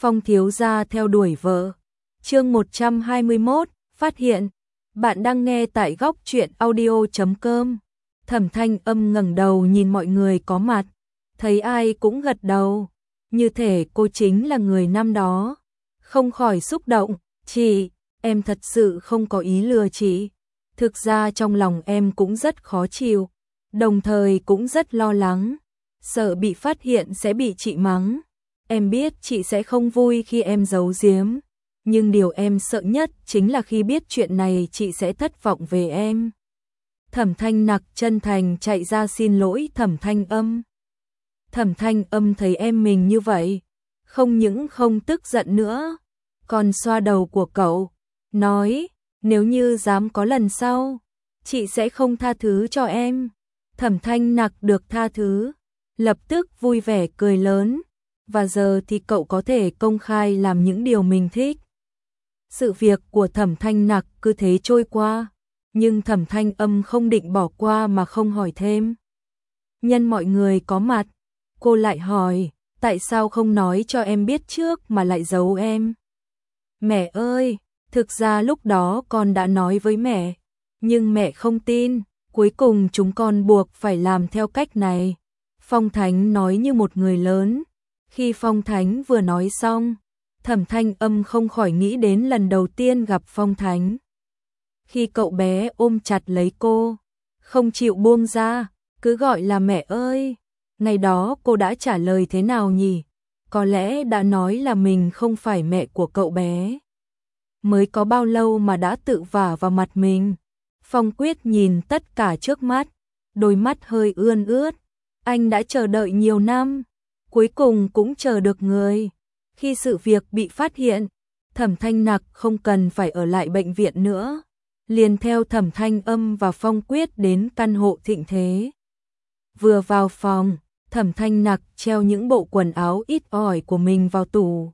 Phong thiếu gia theo đuổi vợ. Chương 121, phát hiện. Bạn đang nghe tại góc truyện audio.com. Thẩm Thanh Âm ngẩng đầu nhìn mọi người có mặt, thấy ai cũng gật đầu, như thể cô chính là người năm đó. Không khỏi xúc động, "Chị, em thật sự không có ý lừa chị. Thực ra trong lòng em cũng rất khó chịu, đồng thời cũng rất lo lắng, sợ bị phát hiện sẽ bị chị mắng. Em biết chị sẽ không vui khi em giấu giếm, nhưng điều em sợ nhất chính là khi biết chuyện này chị sẽ thất vọng về em." Thẩm Thanh Nặc chân thành chạy ra xin lỗi Thẩm Thanh Âm. Thẩm Thanh Âm thấy em mình như vậy, không những không tức giận nữa, còn xoa đầu của cậu, nói, "Nếu như dám có lần sau, chị sẽ không tha thứ cho em." Thẩm Thanh Nặc được tha thứ, lập tức vui vẻ cười lớn, và giờ thì cậu có thể công khai làm những điều mình thích. Sự việc của Thẩm Thanh Nặc cứ thế trôi qua, nhưng Thẩm Thanh Âm không định bỏ qua mà không hỏi thêm. Nhân mọi người có mặt, cô lại hỏi, "Tại sao không nói cho em biết trước mà lại giấu em?" "Mẹ ơi, thực ra lúc đó con đã nói với mẹ, nhưng mẹ không tin, cuối cùng chúng con buộc phải làm theo cách này." Phong Thánh nói như một người lớn. Khi Phong Thánh vừa nói xong, Thẩm Thanh Âm không khỏi nghĩ đến lần đầu tiên gặp Phong Thánh. Khi cậu bé ôm chặt lấy cô, không chịu buông ra, cứ gọi là "Mẹ ơi." Ngày đó cô đã trả lời thế nào nhỉ? Có lẽ đã nói là mình không phải mẹ của cậu bé. Mới có bao lâu mà đã tự vả vào mặt mình. Phong Quyết nhìn tất cả trước mắt, đôi mắt hơi ươn ướt. Anh đã chờ đợi nhiều năm, cuối cùng cũng chờ được người. Khi sự việc bị phát hiện, Thẩm Thanh Nặc không cần phải ở lại bệnh viện nữa, liền theo Thẩm Thanh Âm và Phong Quyết đến căn hộ Thịnh Thế. Vừa vào phòng, Thẩm Thanh Nặc treo những bộ quần áo ít ỏi của mình vào tủ,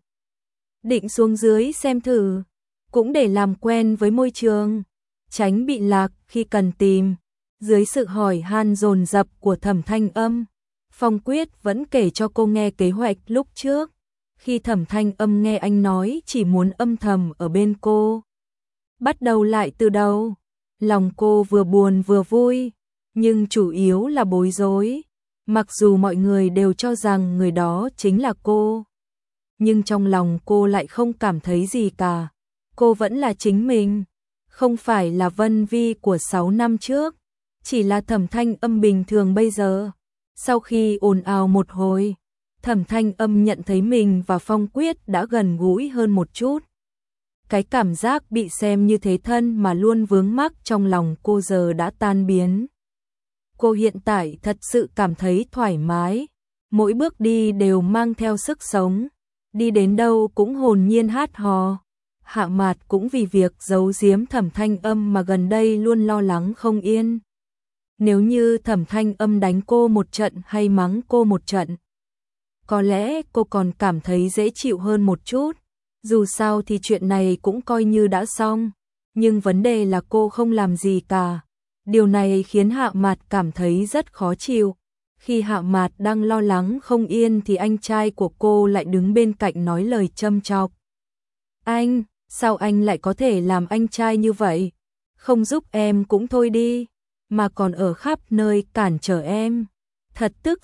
định xuống dưới xem thử, cũng để làm quen với môi trường, tránh bị lạc khi cần tìm. Dưới sự hỏi han dồn dập của Thẩm Thanh Âm, Phong Quyết vẫn kể cho cô nghe kế hoạch lúc trước. Khi Thẩm Thanh Âm nghe anh nói chỉ muốn âm thầm ở bên cô, bắt đầu lại từ đầu, lòng cô vừa buồn vừa vui, nhưng chủ yếu là bối rối. Mặc dù mọi người đều cho rằng người đó chính là cô, nhưng trong lòng cô lại không cảm thấy gì cả. Cô vẫn là chính mình, không phải là Vân Vi của 6 năm trước, chỉ là Thẩm Thanh Âm bình thường bây giờ. Sau khi ồn ào một hồi, Thẩm Thanh Âm nhận thấy mình và Phong Quyết đã gần gũi hơn một chút. Cái cảm giác bị xem như thế thân mà luôn vướng mắc trong lòng cô giờ đã tan biến. Cô hiện tại thật sự cảm thấy thoải mái, mỗi bước đi đều mang theo sức sống, đi đến đâu cũng hồn nhiên hát hò. Hạ Mạt cũng vì việc giấu giếm Thẩm Thanh Âm mà gần đây luôn lo lắng không yên. Nếu như Thẩm Thanh Âm đánh cô một trận hay mắng cô một trận, có lẽ cô còn cảm thấy dễ chịu hơn một chút. Dù sao thì chuyện này cũng coi như đã xong, nhưng vấn đề là cô không làm gì cả. Điều này khiến Hạ Mạt cảm thấy rất khó chịu. Khi Hạ Mạt đang lo lắng không yên thì anh trai của cô lại đứng bên cạnh nói lời châm chọc. "Anh, sao anh lại có thể làm anh trai như vậy? Không giúp em cũng thôi đi, mà còn ở khắp nơi cản trở em. Thật tức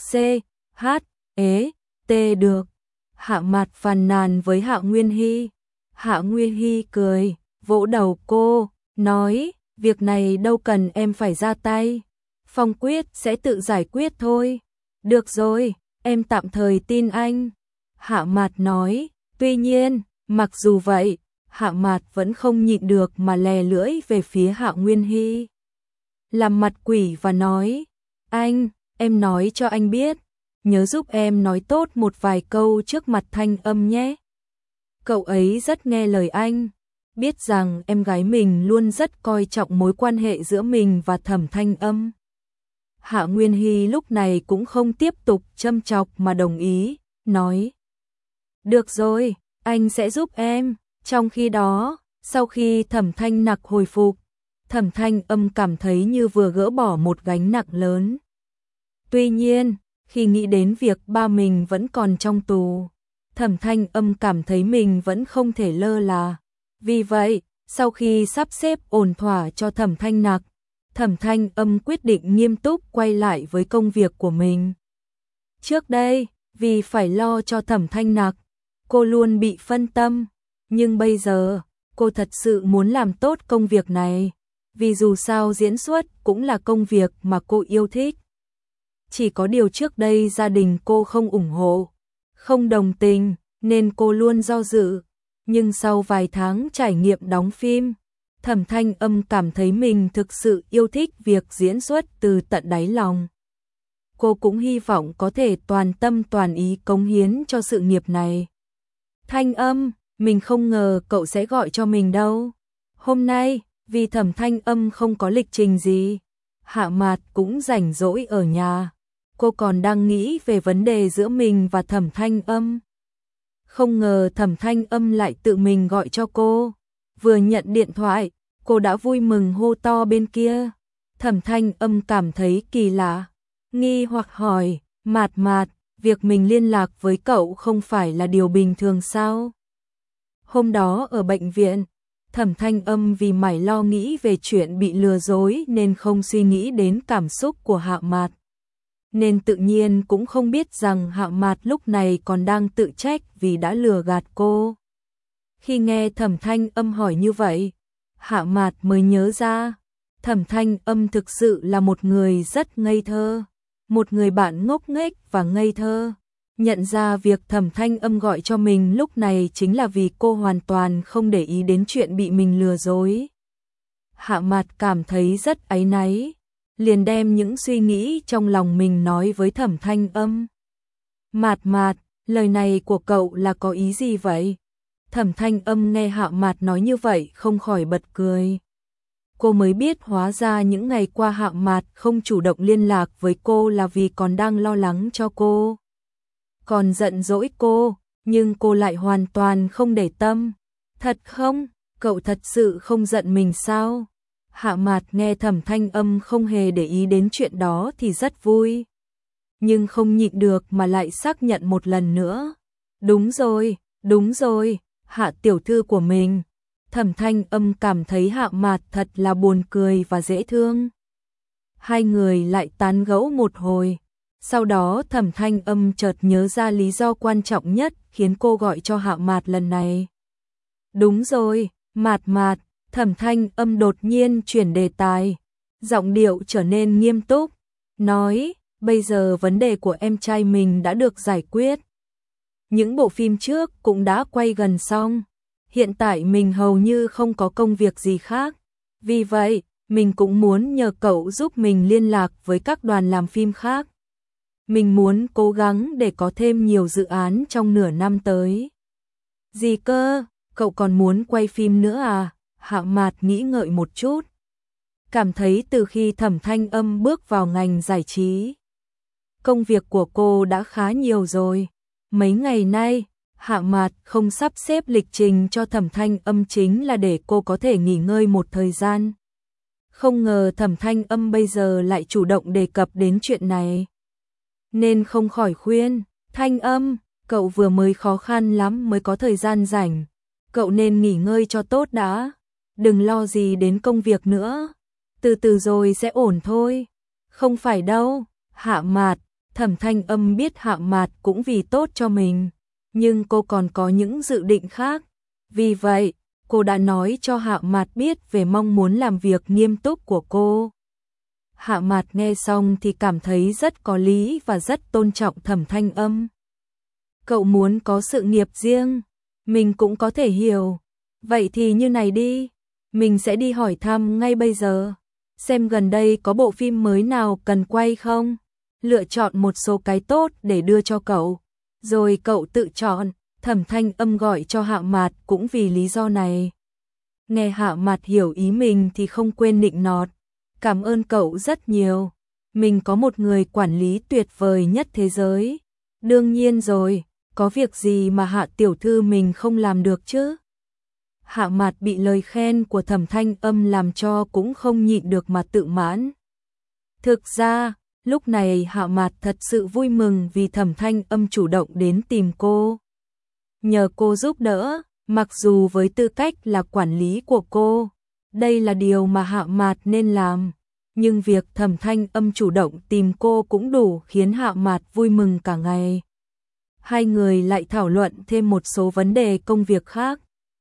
C.H.E.T được." Hạ Mạt phàn nàn với Hạ Nguyên Hy. Hạ Nguyên Hy cười, vỗ đầu cô, nói, "Việc này đâu cần em phải ra tay. Phong Quyết sẽ tự giải quyết thôi." "Được rồi, em tạm thời tin anh." Hạ Mạt nói. Tuy nhiên, mặc dù vậy, Hạ Mạt vẫn không nhịn được mà lè lưỡi về phía Hạ Nguyên Hy, làm mặt quỷ và nói, "Anh, em nói cho anh biết, nhớ giúp em nói tốt một vài câu trước mặt Thanh Âm nhé. Cậu ấy rất nghe lời anh, biết rằng em gái mình luôn rất coi trọng mối quan hệ giữa mình và Thẩm Thanh Âm." Hạ Nguyên Hy lúc này cũng không tiếp tục châm chọc mà đồng ý, nói, "Được rồi, anh sẽ giúp em." Trong khi đó, sau khi Thẩm Thanh Nặc hồi phục, Thẩm Thanh Âm cảm thấy như vừa gỡ bỏ một gánh nặng lớn. Tuy nhiên, khi nghĩ đến việc ba mình vẫn còn trong tù, Thẩm Thanh Âm cảm thấy mình vẫn không thể lơ là. Vì vậy, sau khi sắp xếp ổn thỏa cho Thẩm Thanh Nặc, Thẩm Thanh Âm quyết định nghiêm túc quay lại với công việc của mình. Trước đây, vì phải lo cho Thẩm Thanh Nặc, cô luôn bị phân tâm, nhưng bây giờ, cô thật sự muốn làm tốt công việc này, vì dù sao diễn xuất cũng là công việc mà cô yêu thích. Chỉ có điều trước đây gia đình cô không ủng hộ, không đồng tình, nên cô luôn do dự. Nhưng sau vài tháng trải nghiệm đóng phim, Thẩm Thanh Âm cảm thấy mình thực sự yêu thích việc diễn xuất từ tận đáy lòng. Cô cũng hy vọng có thể toàn tâm toàn ý cống hiến cho sự nghiệp này. Thanh Âm, mình không ngờ cậu sẽ gọi cho mình đâu. Hôm nay, vì Thẩm Thanh Âm không có lịch trình gì, Hạ Mạt cũng rảnh rỗi ở nhà. Cô còn đang nghĩ về vấn đề giữa mình và Thẩm Thanh Âm. Không ngờ Thẩm Thanh Âm lại tự mình gọi cho cô. Vừa nhận điện thoại, cô đã vui mừng hô to bên kia. Thẩm Thanh Âm cảm thấy kỳ lạ, nghi hoặc hỏi, Mạt Mạt, việc mình liên lạc với cậu không phải là điều bình thường sao? Hôm đó ở bệnh viện, Thẩm Thanh Âm vì mải lo nghĩ về chuyện bị lừa dối nên không suy nghĩ đến cảm xúc của Hạ Mạt. Nên tự nhiên cũng không biết rằng Hạ Mạt lúc này còn đang tự trách vì đã lừa gạt cô. Khi nghe Thẩm Thanh Âm hỏi như vậy, Hạ Mạt mới nhớ ra, Thẩm Thanh Âm thực sự là một người rất ngây thơ, một người bạn ngốc nghếch và ngây thơ. Nhận ra việc Thẩm Thanh Âm gọi cho mình lúc này chính là vì cô hoàn toàn không để ý đến chuyện bị mình lừa dối. Hạ Mạt cảm thấy rất áy náy, liền đem những suy nghĩ trong lòng mình nói với Thẩm Thanh Âm. Mạt Mạt, lời này của cậu là có ý gì vậy? Thẩm Thanh Âm nghe Hạ Mạt nói như vậy không khỏi bật cười. Cô mới biết hóa ra những ngày qua Hạ Mạt không chủ động liên lạc với cô là vì còn đang lo lắng cho cô. Còn giận dỗi cô, nhưng cô lại hoàn toàn không để tâm. Thật không? Cậu thật sự không giận mình sao? Hạ Mạt nghe Thẩm Thanh Âm không hề để ý đến chuyện đó thì rất vui. Nhưng không nhịn được mà lại xác nhận một lần nữa. Đúng rồi, Hạ tiểu thư của mình. Thẩm Thanh Âm cảm thấy Hạ Mạt thật là buồn cười và dễ thương. Hai người lại tán gẫu một hồi. Sau đó Thẩm Thanh Âm chợt nhớ ra lý do quan trọng nhất khiến cô gọi cho Hạ Mạt lần này. Đúng rồi, Mạt Mạt. Thẩm Thanh Âm đột nhiên chuyển đề tài, giọng điệu trở nên nghiêm túc, nói, bây giờ vấn đề của em trai mình đã được giải quyết. Những bộ phim trước cũng đã quay gần xong, hiện tại mình hầu như không có công việc gì khác. Vì vậy, mình cũng muốn nhờ cậu giúp mình liên lạc với các đoàn làm phim khác. Mình muốn cố gắng để có thêm nhiều dự án trong nửa năm tới. Gì cơ, cậu còn muốn quay phim nữa à? Hạ Mạt nghĩ ngợi một chút. Cảm thấy từ khi Thẩm Thanh Âm bước vào ngành giải trí, công việc của cô đã khá nhiều rồi. Mấy ngày nay, Hạ Mạt không sắp xếp lịch trình cho Thẩm Thanh Âm chính là để cô có thể nghỉ ngơi một thời gian. Không ngờ Thẩm Thanh Âm bây giờ lại chủ động đề cập đến chuyện này. Nên không khỏi khuyên, Thanh Âm, cậu vừa mới khó khăn lắm mới có thời gian rảnh. Cậu nên nghỉ ngơi cho tốt đã. Đừng lo gì đến công việc nữa. Từ từ rồi sẽ ổn thôi. Không phải đâu, Hạ Mạt. Thẩm Thanh Âm biết Hạ Mạt cũng vì tốt cho mình, nhưng cô còn có những dự định khác. Vì vậy, cô đã nói cho Hạ Mạt biết về mong muốn làm việc nghiêm túc của cô. Hạ Mạt nghe xong thì cảm thấy rất có lý và rất tôn trọng Thẩm Thanh Âm. Cậu muốn có sự nghiệp riêng, mình cũng có thể hiểu. Vậy thì như này đi, mình sẽ đi hỏi thăm ngay bây giờ, xem gần đây có bộ phim mới nào cần quay không, lựa chọn một số cái tốt để đưa cho cậu, rồi cậu tự chọn. Thẩm Thanh Âm gọi cho Hạ Mạt cũng vì lý do này. Nghe Hạ Mạt hiểu ý mình thì không quên nịnh nọt, cảm ơn cậu rất nhiều, mình có một người quản lý tuyệt vời nhất thế giới. Đương nhiên rồi, có việc gì mà Hạ tiểu thư mình không làm được chứ? Hạ Mạt bị lời khen của Thẩm Thanh Âm làm cho cũng không nhịn được mà tự mãn. Thực ra, lúc này Hạ Mạt thật sự vui mừng vì Thẩm Thanh Âm chủ động đến tìm cô. nhờ cô giúp đỡ, mặc dù với tư cách là quản lý của cô, đây là điều mà Hạ Mạt nên làm, nhưng việc Thẩm Thanh Âm chủ động tìm cô cũng đủ khiến Hạ Mạt vui mừng cả ngày. Hai người lại thảo luận thêm một số vấn đề công việc khác.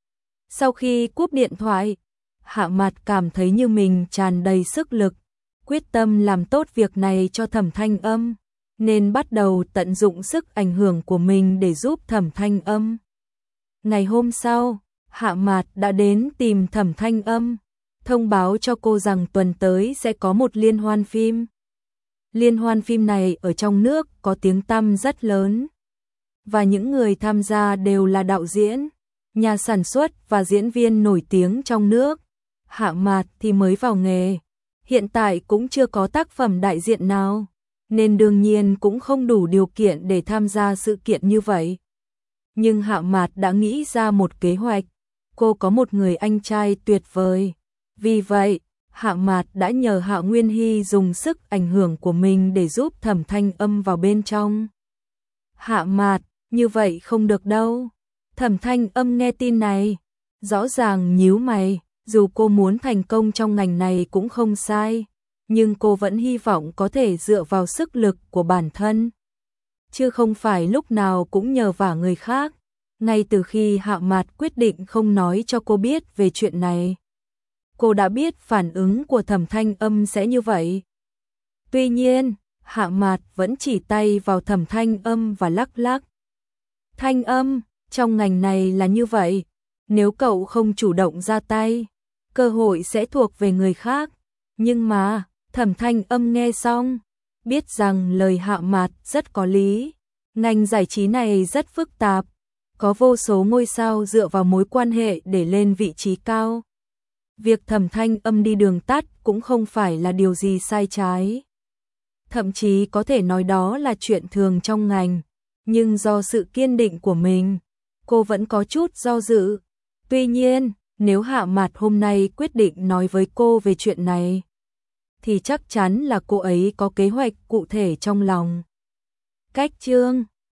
Sau khi cúp điện thoại, Hạ Mạt cảm thấy như mình tràn đầy sức lực, quyết tâm làm tốt việc này cho Thẩm Thanh Âm, nên bắt đầu tận dụng sức ảnh hưởng của mình để giúp Thẩm Thanh Âm. Ngày hôm sau, Hạ Mạt đã đến tìm Thẩm Thanh Âm, thông báo cho cô rằng tuần tới sẽ có một liên hoan phim. Liên hoan phim này ở trong nước có tiếng tăm rất lớn, và những người tham gia đều là đạo diễn, nhà sản xuất và diễn viên nổi tiếng trong nước. Hạ Mạt thì mới vào nghề, hiện tại cũng chưa có tác phẩm đại diện nào, nên đương nhiên cũng không đủ điều kiện để tham gia sự kiện như vậy. Nhưng Hạ Mạt đã nghĩ ra một kế hoạch, cô có một người anh trai tuyệt vời. Vì vậy, Hạ Mạt đã nhờ Hạ Nguyên Hy dùng sức ảnh hưởng của mình để giúp Thẩm Thanh Âm vào bên trong. Hạ Mạt, như vậy không được đâu. Thẩm Thanh Âm nghe tin này, rõ ràng nhíu mày, dù cô muốn thành công trong ngành này cũng không sai, nhưng cô vẫn hy vọng có thể dựa vào sức lực của bản thân, chứ không phải lúc nào cũng nhờ vả người khác. Ngay từ khi Hạ Mạt quyết định không nói cho cô biết về chuyện này, cô đã biết phản ứng của Thẩm Thanh Âm sẽ như vậy. Tuy nhiên, Hạ Mạt vẫn chỉ tay vào Thẩm Thanh Âm và lắc lắc. Thanh Âm, trong ngành này là như vậy, nếu cậu không chủ động ra tay, cơ hội sẽ thuộc về người khác. Nhưng mà, Thẩm Thanh Âm nghe xong, biết rằng lời Hạ Mạt rất có lý. Ngành giải trí này rất phức tạp, có vô số ngôi sao dựa vào mối quan hệ để lên vị trí cao. Việc Thẩm Thanh Âm đi đường tắt cũng không phải là điều gì sai trái. Thậm chí có thể nói đó là chuyện thường trong ngành, nhưng do sự kiên định của mình, cô vẫn có chút do dự. Tuy nhiên, nếu Hạ Mạt hôm nay quyết định nói với cô về chuyện này, thì chắc chắn là cô ấy có kế hoạch cụ thể trong lòng. Cách chương